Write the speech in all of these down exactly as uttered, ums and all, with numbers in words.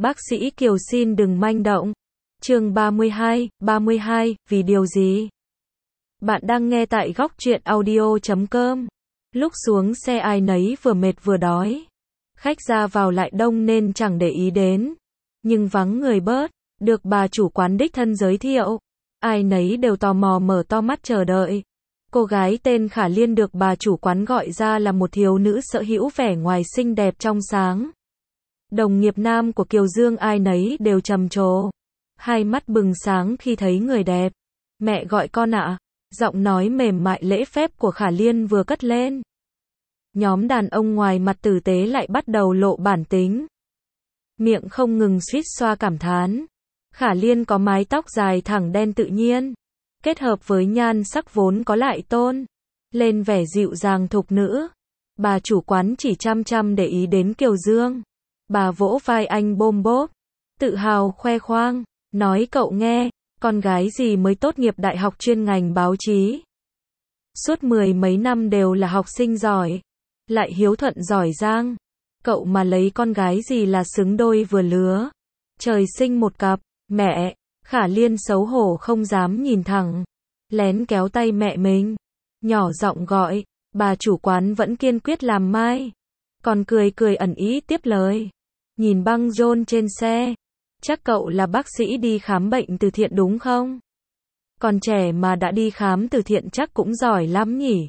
Bác sĩ Kiều xin đừng manh động. Chương ba mươi hai, ba mươi hai, vì điều gì? Bạn đang nghe tại góc truyện audio chấm com. Lúc xuống xe ai nấy vừa mệt vừa đói. Khách ra vào lại đông nên chẳng để ý đến. Nhưng vắng người bớt, được bà chủ quán đích thân giới thiệu. Ai nấy đều tò mò mở to mắt chờ đợi. Cô gái tên Khả Liên được bà chủ quán gọi ra là một thiếu nữ sở hữu vẻ ngoài xinh đẹp trong sáng. Đồng nghiệp nam của Kiều Dương ai nấy đều trầm trồ. Hai mắt bừng sáng khi thấy người đẹp. Mẹ gọi con ạ. Giọng nói mềm mại lễ phép của Khả Liên vừa cất lên. Nhóm đàn ông ngoài mặt tử tế lại bắt đầu lộ bản tính. Miệng không ngừng suýt xoa cảm thán. Khả Liên có mái tóc dài thẳng đen tự nhiên. Kết hợp với nhan sắc vốn có lại tôn. Lên vẻ dịu dàng thục nữ. Bà chủ quán chỉ chăm chăm để ý đến Kiều Dương. Bà vỗ vai anh bôm bốp. Tự hào khoe khoang. Nói cậu nghe, con gái gì mới tốt nghiệp đại học chuyên ngành báo chí. Suốt mười mấy năm đều là học sinh giỏi. Lại hiếu thuận giỏi giang. Cậu mà lấy con gái gì là xứng đôi vừa lứa. Trời sinh một cặp. Mẹ, Khả Liên xấu hổ không dám nhìn thẳng. Lén kéo tay mẹ mình. Nhỏ giọng gọi, bà chủ quán vẫn kiên quyết làm mai. Còn cười cười ẩn ý tiếp lời. Nhìn băng rôn trên xe. Chắc cậu là bác sĩ đi khám bệnh từ thiện đúng không? Còn trẻ mà đã đi khám từ thiện chắc cũng giỏi lắm nhỉ?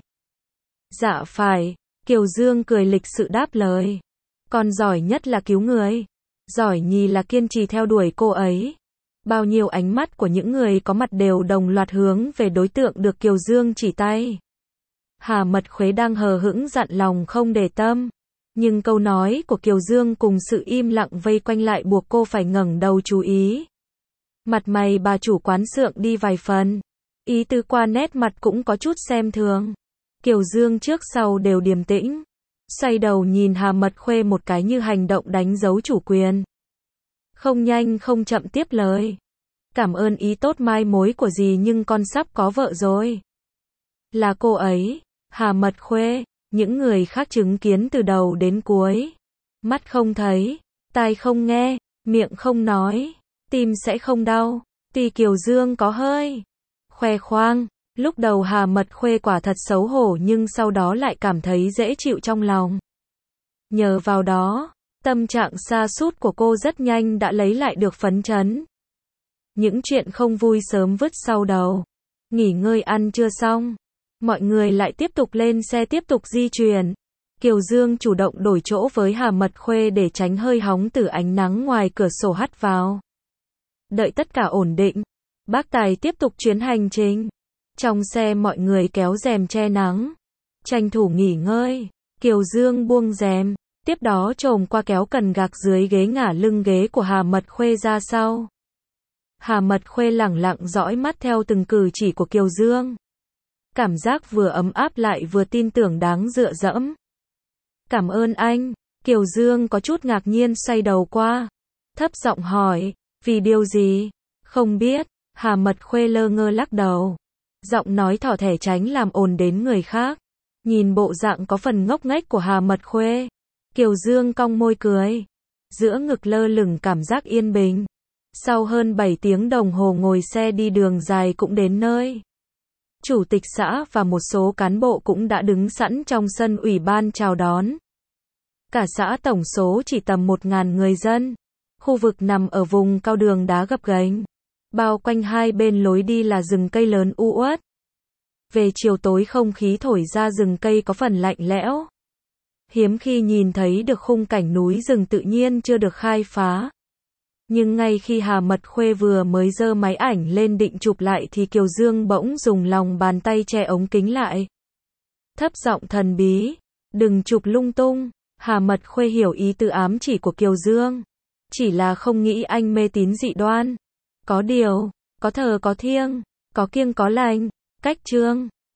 Dạ phải, Kiều Dương cười lịch sự đáp lời. Con giỏi nhất là cứu người. Giỏi nhì là kiên trì theo đuổi cô ấy. Bao nhiêu ánh mắt của những người có mặt đều đồng loạt hướng về đối tượng được Kiều Dương chỉ tay. Hà Mật Khuế đang hờ hững dặn lòng không để tâm. Nhưng câu nói của Kiều Dương cùng sự im lặng vây quanh lại buộc cô phải ngẩng đầu chú ý. Mặt mày bà chủ quán sượng đi vài phần. Ý tứ qua nét mặt cũng có chút xem thường. Kiều Dương trước sau đều điềm tĩnh. Xoay đầu nhìn Hà Mật Khuê một cái như hành động đánh dấu chủ quyền. Không nhanh không chậm tiếp lời. Cảm ơn ý tốt mai mối của dì nhưng con sắp có vợ rồi. Là cô ấy, Hà Mật Khuê. Những người khác chứng kiến từ đầu đến cuối. Mắt không thấy, tai không nghe, miệng không nói, tim sẽ không đau. Tuy Kiều Dương có hơi khoe khoang, lúc đầu Hà Mật Khuê quả thật xấu hổ nhưng sau đó lại cảm thấy dễ chịu trong lòng. Nhờ vào đó, tâm trạng sa sút của cô rất nhanh đã lấy lại được phấn chấn. Những chuyện không vui sớm vứt sau đầu. Nghỉ ngơi ăn trưa xong. Mọi người lại tiếp tục lên xe tiếp tục di chuyển. Kiều Dương chủ động đổi chỗ với Hà Mật Khuê để tránh hơi hóng từ ánh nắng ngoài cửa sổ hắt vào. Đợi tất cả ổn định, bác tài tiếp tục chuyến hành trình. Trong xe mọi người kéo rèm che nắng. Tranh thủ nghỉ ngơi. Kiều Dương buông rèm. Tiếp đó chồm qua kéo cần gạc dưới ghế ngả lưng ghế của Hà Mật Khuê ra sau. Hà Mật Khuê lẳng lặng dõi mắt theo từng cử chỉ của Kiều Dương. Cảm giác vừa ấm áp lại vừa tin tưởng đáng dựa dẫm. Cảm ơn anh. Kiều Dương có chút ngạc nhiên xoay đầu qua. Thấp giọng hỏi, vì điều gì? Không biết. Hà Mật Khuê lơ ngơ lắc đầu. Giọng nói thỏ thẻ tránh làm ồn đến người khác. Nhìn bộ dạng có phần ngốc nghếch của Hà Mật Khuê. Kiều Dương cong môi cười. Giữa ngực lơ lửng cảm giác yên bình. Sau hơn bảy tiếng đồng hồ ngồi xe đi đường dài cũng đến nơi. Chủ tịch xã và một số cán bộ cũng đã đứng sẵn trong sân ủy ban chào đón. Cả xã tổng số chỉ tầm một nghìn người dân. Khu vực nằm ở vùng cao đường đá gập ghềnh. Bao quanh hai bên lối đi là rừng cây lớn u uất. Về chiều tối không khí thổi ra rừng cây có phần lạnh lẽo. Hiếm khi nhìn thấy được khung cảnh núi rừng tự nhiên chưa được khai phá. Nhưng ngay khi Hà Mật Khuê vừa mới giơ máy ảnh lên định chụp lại thì Kiều Dương bỗng dùng lòng bàn tay che ống kính lại. Thấp giọng thần bí, đừng chụp lung tung. Hà Mật Khuê hiểu ý tứ ám chỉ của Kiều Dương. Chỉ là không nghĩ anh mê tín dị đoan. Có điều, có thờ có thiêng, có kiêng có lành, cách trương,